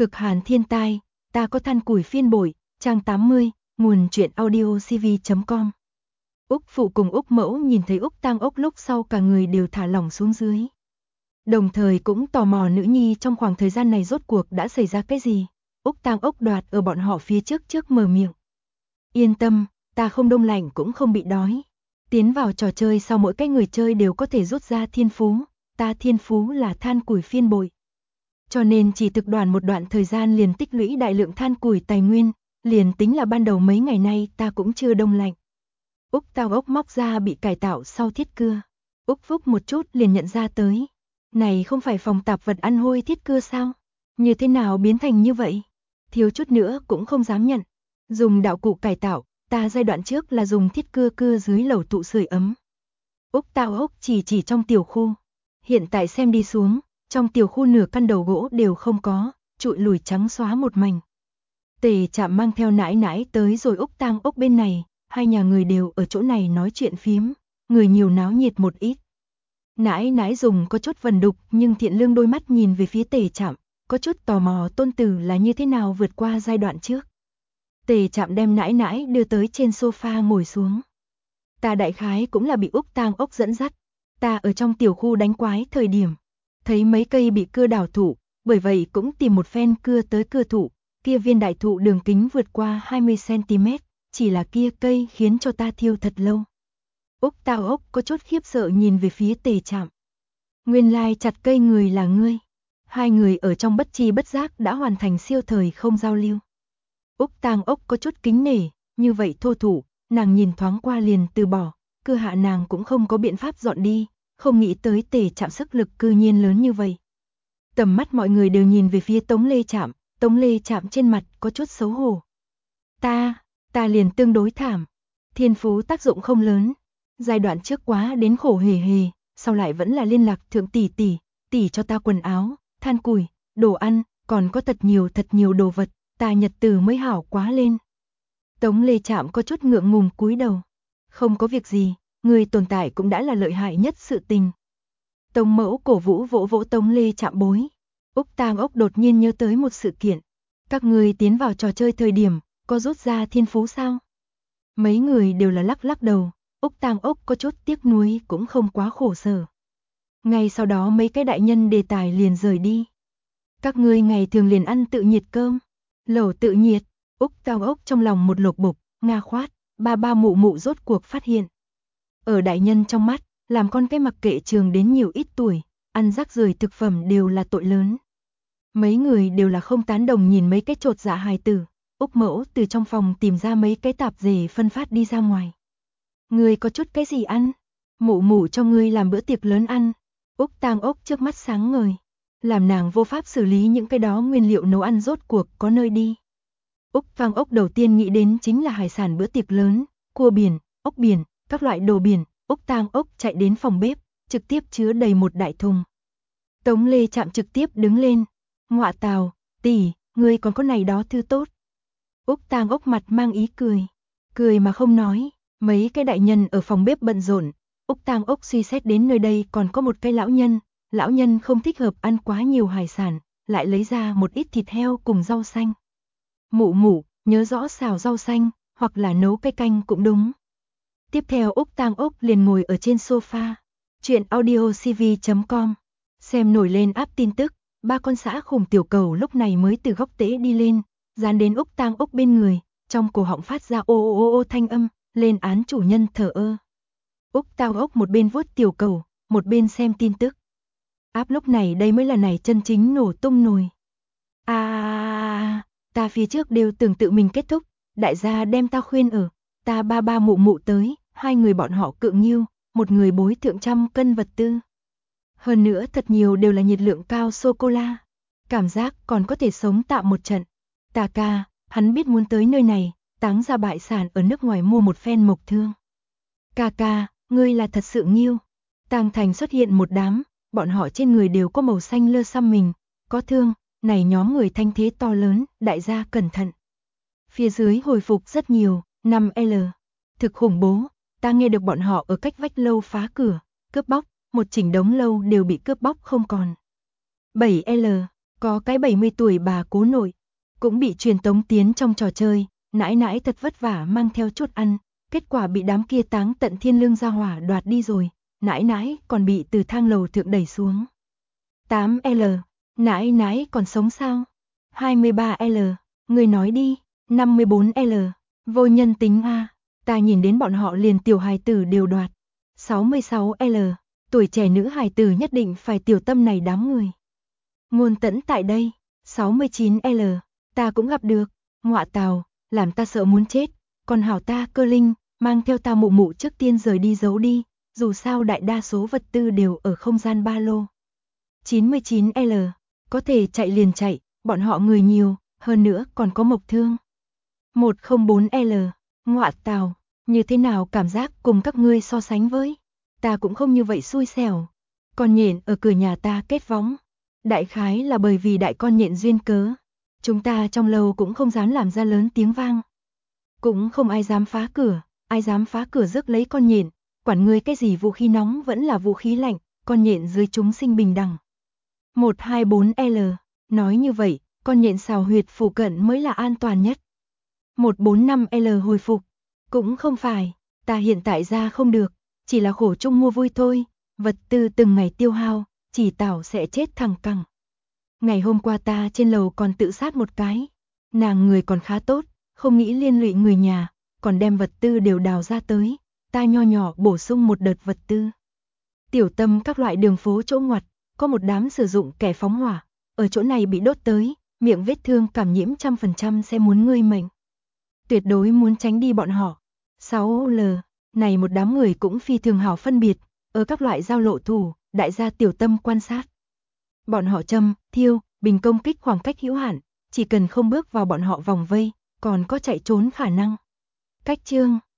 Cực hàn thiên tai, ta có than củi phiên bội, trang 80, nguồn truyện audio cv.com. Úc phụ cùng Úc mẫu nhìn thấy Úc Tang Ốc lúc sau cả người đều thả lỏng xuống dưới. Đồng thời cũng tò mò nữ nhi trong khoảng thời gian này rốt cuộc đã xảy ra cái gì. Úc Tang Ốc đoạt ở bọn họ phía trước mở miệng. Yên tâm, ta không đông lạnh cũng không bị đói. Tiến vào trò chơi sau mỗi cái người chơi đều có thể rút ra thiên phú, ta thiên phú là than củi phiên bội. Cho nên chỉ thực đoàn một đoạn thời gian liền tích lũy đại lượng than củi tài nguyên, liền tính là ban đầu mấy ngày nay ta cũng chưa đông lạnh. Úc Tang Ốc móc ra bị cải tạo sau thiết cưa. Úc phúc một chút liền nhận ra tới. Này không phải phòng tạp vật ăn hôi thiết cưa sao? Như thế nào biến thành như vậy? Thiếu chút nữa cũng không dám nhận. Dùng đạo cụ cải tạo, ta giai đoạn trước là dùng thiết cưa dưới lẩu tụ sưởi ấm. Úc Tang Ốc chỉ trong tiểu khu. Hiện tại xem đi xuống, trong tiểu khu nửa căn đầu gỗ đều không có, trụi lùi trắng xóa một mảnh. Tề Trạm mang theo nãi nãi tới rồi Úc Tang Ốc bên này, hai nhà người đều ở chỗ này nói chuyện phiếm, người nhiều náo nhiệt một ít. Nãi nãi dùng có chút vần đục nhưng thiện lương đôi mắt nhìn về phía Tề Trạm, có chút tò mò tôn tử là như thế nào vượt qua giai đoạn trước. Tề Trạm đem nãi nãi đưa tới trên sofa ngồi xuống. Ta đại khái cũng là bị Úc Tang Ốc dẫn dắt, ta ở trong tiểu khu đánh quái thời điểm, thấy mấy cây bị cưa đảo thụ, bởi vậy cũng tìm một phen cưa tới cưa thụ, kia viên đại thụ đường kính vượt qua 20cm, chỉ là kia cây khiến cho ta thiêu thật lâu. Úc Tang Ốc có chút khiếp sợ nhìn về phía Tề Trạm. Nguyên lai chặt cây người là ngươi. Hai người ở trong bất tri bất giác đã hoàn thành siêu thời không giao lưu. Úc Tang Ốc có chút kính nể, như vậy thô thủ, nàng nhìn thoáng qua liền từ bỏ, cưa hạ nàng cũng không có biện pháp dọn đi, không nghĩ tới Tề Trạm sức lực cư nhiên lớn như vậy. Tầm mắt mọi người đều nhìn về phía Tống Lê Trạm, Tống Lê Trạm trên mặt có chút xấu hổ. Ta liền tương đối thảm, thiên phú tác dụng không lớn, giai đoạn trước quá đến khổ hề hề, sau lại vẫn là liên lạc thượng tỷ cho ta quần áo, than củi, đồ ăn, còn có thật nhiều đồ vật, ta nhật từ mới hảo quá lên. Tống Lê Trạm có chút ngượng ngùng cúi đầu. Không có việc gì, người tồn tại cũng đã là lợi hại nhất sự tình. Tống mẫu cổ vũ vỗ vỗ Tống Lê Trạm bối. Úc Tang Ốc đột nhiên nhớ tới một sự kiện. Các người tiến vào trò chơi thời điểm, có rút ra thiên phú sao? Mấy người đều là lắc đầu, Úc Tang Ốc có chút tiếc nuối cũng không quá khổ sở. Ngay sau đó mấy cái đại nhân đề tài liền rời đi. Các ngươi ngày thường liền ăn tự nhiệt cơm, lẩu tự nhiệt. Úc Tang Ốc trong lòng một lục bục, nga khoát, ba mụ rốt cuộc phát hiện. Ở đại nhân trong mắt, làm con cái mặc kệ trường đến nhiều ít tuổi, ăn rác rưởi thực phẩm đều là tội lớn. Mấy người đều là không tán đồng nhìn mấy cái chột dạ hài tử. Úc mẫu từ trong phòng tìm ra mấy cái tạp dề phân phát đi ra ngoài. Ngươi có chút cái gì ăn? Mụ cho ngươi làm bữa tiệc lớn ăn. Úc Tang Ốc trước mắt sáng ngời, làm nàng vô pháp xử lý những cái đó nguyên liệu nấu ăn rốt cuộc có nơi đi. Úc Tang Ốc đầu tiên nghĩ đến chính là hải sản bữa tiệc lớn, cua biển, ốc biển, các loại đồ biển. Úc Tang Ốc chạy đến phòng bếp, trực tiếp chứa đầy một đại thùng. Tống Lê Trạm trực tiếp đứng lên, ngọa tào, tỷ, ngươi còn có này đó thư tốt. Úc Tang Ốc mặt mang ý cười mà không nói. Mấy cái đại nhân ở phòng bếp bận rộn. Úc Tang Ốc suy xét đến nơi đây còn có một cái lão nhân không thích hợp ăn quá nhiều hải sản, lại lấy ra một ít thịt heo cùng rau xanh. Mụ, nhớ rõ xào rau xanh, hoặc là nấu cái canh cũng đúng. Tiếp theo Úc Tang Ốc liền ngồi ở trên sofa. Chuyện audio cv.com. Xem nổi lên áp tin tức, ba con sã khủng tiểu cầu lúc này mới từ góc tễ đi lên, dán đến Úc Tang Ốc bên người, trong cổ họng phát ra ô thanh âm, lên án chủ nhân thờ ơ. Úc Tang Ốc một bên vuốt tiểu cầu, một bên xem tin tức. Áp lúc này đây mới là này chân chính nổ tung nồi. Ta phía trước đều tưởng tự mình kết thúc, đại gia đem ta khuyên ở, ta ba mụ tới, hai người bọn họ cự nghiêu, một người bối thượng 100 cân vật tư. Hơn nữa thật nhiều đều là nhiệt lượng cao sô-cô-la, cảm giác còn có thể sống tạm một trận. Ta ca, hắn biết muốn tới nơi này, táng ra bại sản ở nước ngoài mua một phen mộc thương. Ca, ngươi là thật sự nghiêu. Tàng Thành xuất hiện một đám, bọn họ trên người đều có màu xanh lơ xăm mình, có thương, này nhóm người thanh thế to lớn, đại gia cẩn thận. Phía dưới hồi phục rất nhiều, 5L. Thực khủng bố, ta nghe được bọn họ ở cách vách lâu phá cửa, cướp bóc, một chỉnh đống lâu đều bị cướp bóc không còn. 7L. Có cái 70 tuổi bà cố nội, cũng bị truyền tống tiến trong trò chơi, nãi nãi thật vất vả mang theo chút ăn, kết quả bị đám kia táng tận thiên lương gia hỏa đoạt đi rồi, nãi nãi còn bị từ thang lầu thượng đẩy xuống. 8L, nãi nãi còn sống sao? 23L, người nói đi. 54L, vô nhân tính a, ta nhìn đến bọn họ liền tiểu hài tử đều đoạt. 66L, tuổi trẻ nữ hài tử nhất định phải tiểu tâm này đám người. Ngôn Tẫn tại đây. 69L, ta cũng gặp được, ngọa tào, làm ta sợ muốn chết, còn hảo ta Cơ Linh, mang theo ta mụ mụ trước tiên rời đi giấu đi, dù sao đại đa số vật tư đều ở không gian ba lô. 99L, có thể chạy liền chạy, bọn họ người nhiều, hơn nữa còn có mộc thương. 104L, ngọa tào, như thế nào cảm giác cùng các ngươi so sánh với, ta cũng không như vậy xui xẻo, con nhện ở cửa nhà ta kết võng. Đại khái là bởi vì đại con nhện duyên cớ, chúng ta trong lầu cũng không dám làm ra lớn tiếng vang. Cũng không ai dám phá cửa, ai dám phá cửa rước lấy con nhện, quản ngươi cái gì vũ khí nóng vẫn là vũ khí lạnh, con nhện dưới chúng sinh bình đẳng. 124L, nói như vậy, con nhện xào huyệt phụ cận mới là an toàn nhất. 145L hồi phục, cũng không phải, ta hiện tại ra không được, chỉ là khổ chung mua vui thôi, vật tư từng ngày tiêu hao, chỉ tảo sẽ chết thẳng cẳng. Ngày hôm qua ta trên lầu còn tự sát một cái, nàng người còn khá tốt, không nghĩ liên lụy người nhà, còn đem vật tư đều đào ra tới, ta nho nhỏ bổ sung một đợt vật tư. Tiểu Tâm các loại đường phố chỗ ngoặt, có một đám sử dụng kẻ phóng hỏa, ở chỗ này bị đốt tới, miệng vết thương cảm nhiễm 100% sẽ muốn ngươi mệnh. Tuyệt đối muốn tránh đi bọn họ. 6L, này một đám người cũng phi thường hảo phân biệt, ở các loại giao lộ thủ, đại gia Tiểu Tâm quan sát. Bọn họ châm, thiêu, bình công kích khoảng cách hữu hạn, chỉ cần không bước vào bọn họ vòng vây, còn có chạy trốn khả năng. Cách chương